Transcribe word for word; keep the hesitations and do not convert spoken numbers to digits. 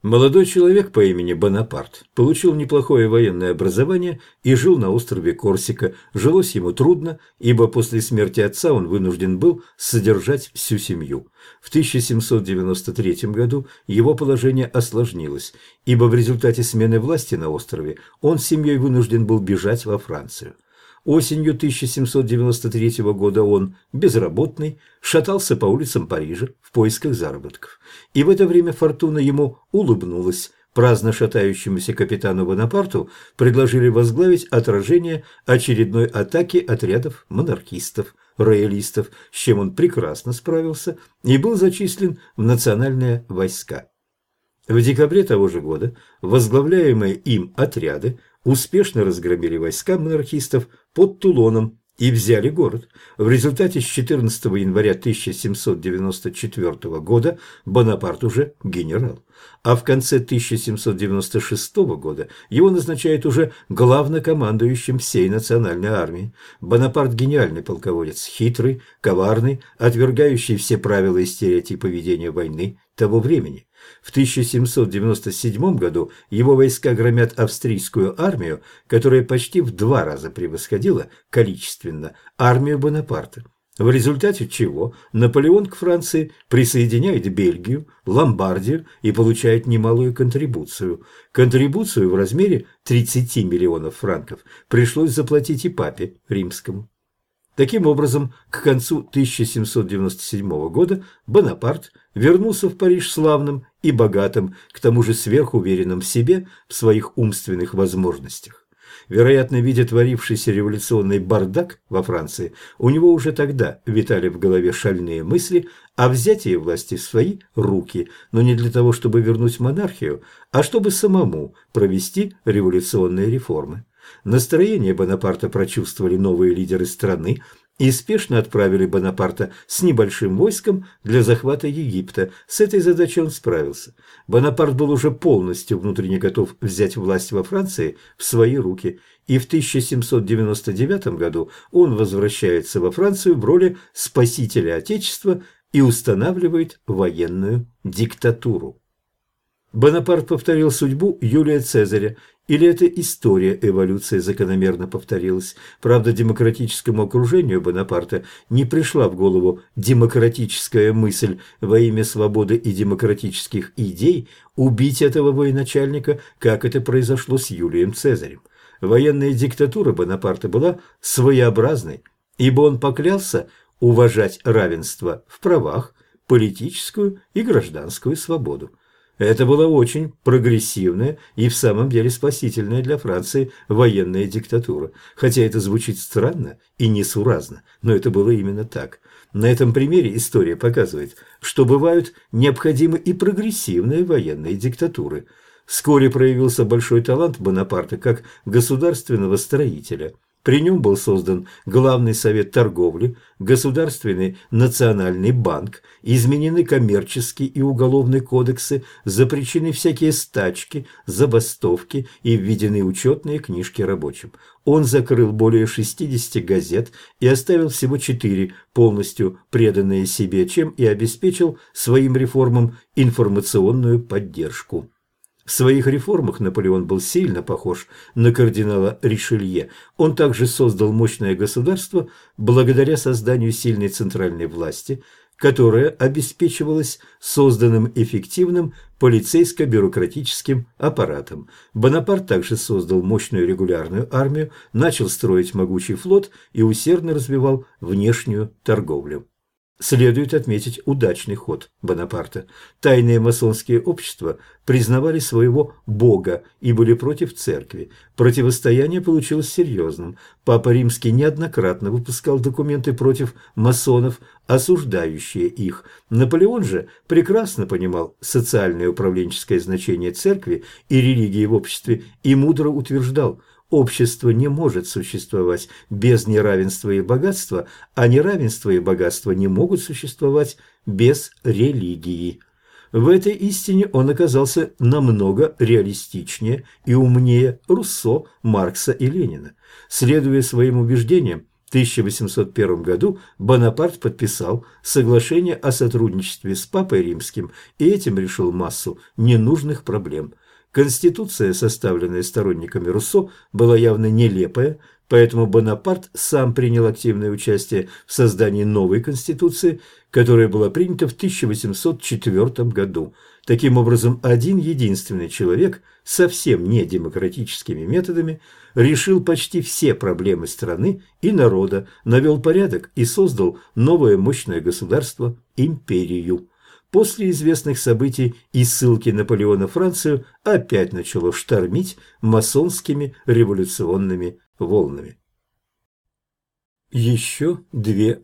Молодой человек по имени Бонапарт получил неплохое военное образование и жил на острове Корсика. Жилось ему трудно, ибо после смерти отца он вынужден был содержать всю семью. В тысяча семьсот девяносто третьем году его положение осложнилось, ибо в результате смены власти на острове он с семьей вынужден был бежать во Францию. Осенью тысяча семьсот девяносто третьего года он, безработный, шатался по улицам Парижа в поисках заработков. И в это время фортуна ему улыбнулась. Праздно шатающемуся капитану Бонапарту предложили возглавить отражение очередной атаки отрядов монархистов, роялистов, с чем он прекрасно справился и был зачислен в национальные войска. В декабре того же года возглавляемые им отряды успешно разгромили войска монархистов под Тулоном и взяли город. В результате с четырнадцатого января тысяча семьсот девяносто четвёртого года Бонапарт уже генерал, а в конце тысяча семьсот девяносто шестого года его назначают уже главнокомандующим всей национальной армии. Бонапарт – гениальный полководец, хитрый, коварный, отвергающий все правила и стереотипы ведения войны того времени. В тысяча семьсот девяносто седьмом году его войска громят австрийскую армию, которая почти в два раза превосходила количественно армию Бонапарта, в результате чего Наполеон к Франции присоединяет Бельгию, Ломбардию и получает немалую контрибуцию. Контрибуцию в размере тридцати миллионов франков пришлось заплатить и папе римскому. Таким образом, к концу тысяча семьсот девяносто седьмого года Бонапарт вернулся в Париж славным и богатым, к тому же сверхуверенным в себе, в своих умственных возможностях. Вероятно, видя творившийся революционный бардак во Франции, у него уже тогда витали в голове шальные мысли о взятии власти в свои руки, но не для того, чтобы вернуть монархию, а чтобы самому провести революционные реформы. Настроение Бонапарта прочувствовали новые лидеры страны и спешно отправили Бонапарта с небольшим войском для захвата Египта. С этой задачей он справился. Бонапарт был уже полностью внутренне готов взять власть во Франции в свои руки, и в тысяча семьсот девяносто девятом году он возвращается во Францию в роли спасителя Отечества и устанавливает военную диктатуру. Бонапарт повторил судьбу Юлия Цезаря. Или эта история эволюции закономерно повторилась? Правда, демократическому окружению Бонапарта не пришла в голову демократическая мысль во имя свободы и демократических идей убить этого военачальника, как это произошло с Юлием Цезарем. Военная диктатура Бонапарта была своеобразной, ибо он поклялся уважать равенство в правах, политическую и гражданскую свободу. Это была очень прогрессивная и в самом деле спасительная для Франции военная диктатура. Хотя это звучит странно и несуразно, но это было именно так. На этом примере история показывает, что бывают необходимы и прогрессивные военные диктатуры. Вскоре проявился большой талант Бонапарта как государственного строителя. При нем был создан Главный совет торговли, Государственный национальный банк, изменены коммерческий и уголовный кодексы, запрещены всякие стачки, забастовки и введены учетные книжки рабочим. Он закрыл более шестидесяти газет и оставил всего четыре, полностью преданные себе, чем и обеспечил своим реформам информационную поддержку. В своих реформах Наполеон был сильно похож на кардинала Ришелье. Он также создал мощное государство благодаря созданию сильной центральной власти, которая обеспечивалась созданным эффективным полицейско-бюрократическим аппаратом. Бонапарт также создал мощную регулярную армию, начал строить могучий флот и усердно развивал внешнюю торговлю. Следует отметить удачный ход Бонапарта. Тайные масонские общества признавали своего бога и были против церкви. Противостояние получилось серьезным. Папа Римский неоднократно выпускал документы против масонов, осуждающие их. Наполеон же прекрасно понимал социальное и управленческое значение церкви и религии в обществе и мудро утверждал: общество не может существовать без неравенства и богатства, а неравенство и богатство не могут существовать без религии. В этой истине он оказался намного реалистичнее и умнее Руссо, Маркса и Ленина. Следуя своим убеждениям, В тысяча восемьсот первом году Бонапарт подписал соглашение о сотрудничестве с Папой Римским и этим решил массу ненужных проблем. Конституция, составленная сторонниками Руссо, была явно нелепая, поэтому Бонапарт сам принял активное участие в создании новой конституции, которая была принята в тысяча восемьсот четвёртом году. Таким образом, один единственный человек совсем не демократическими методами решил почти все проблемы страны и народа, навел порядок и создал новое мощное государство – империю. После известных событий и ссылки Наполеона Францию опять начало штормить масонскими революционными волнами. Еще две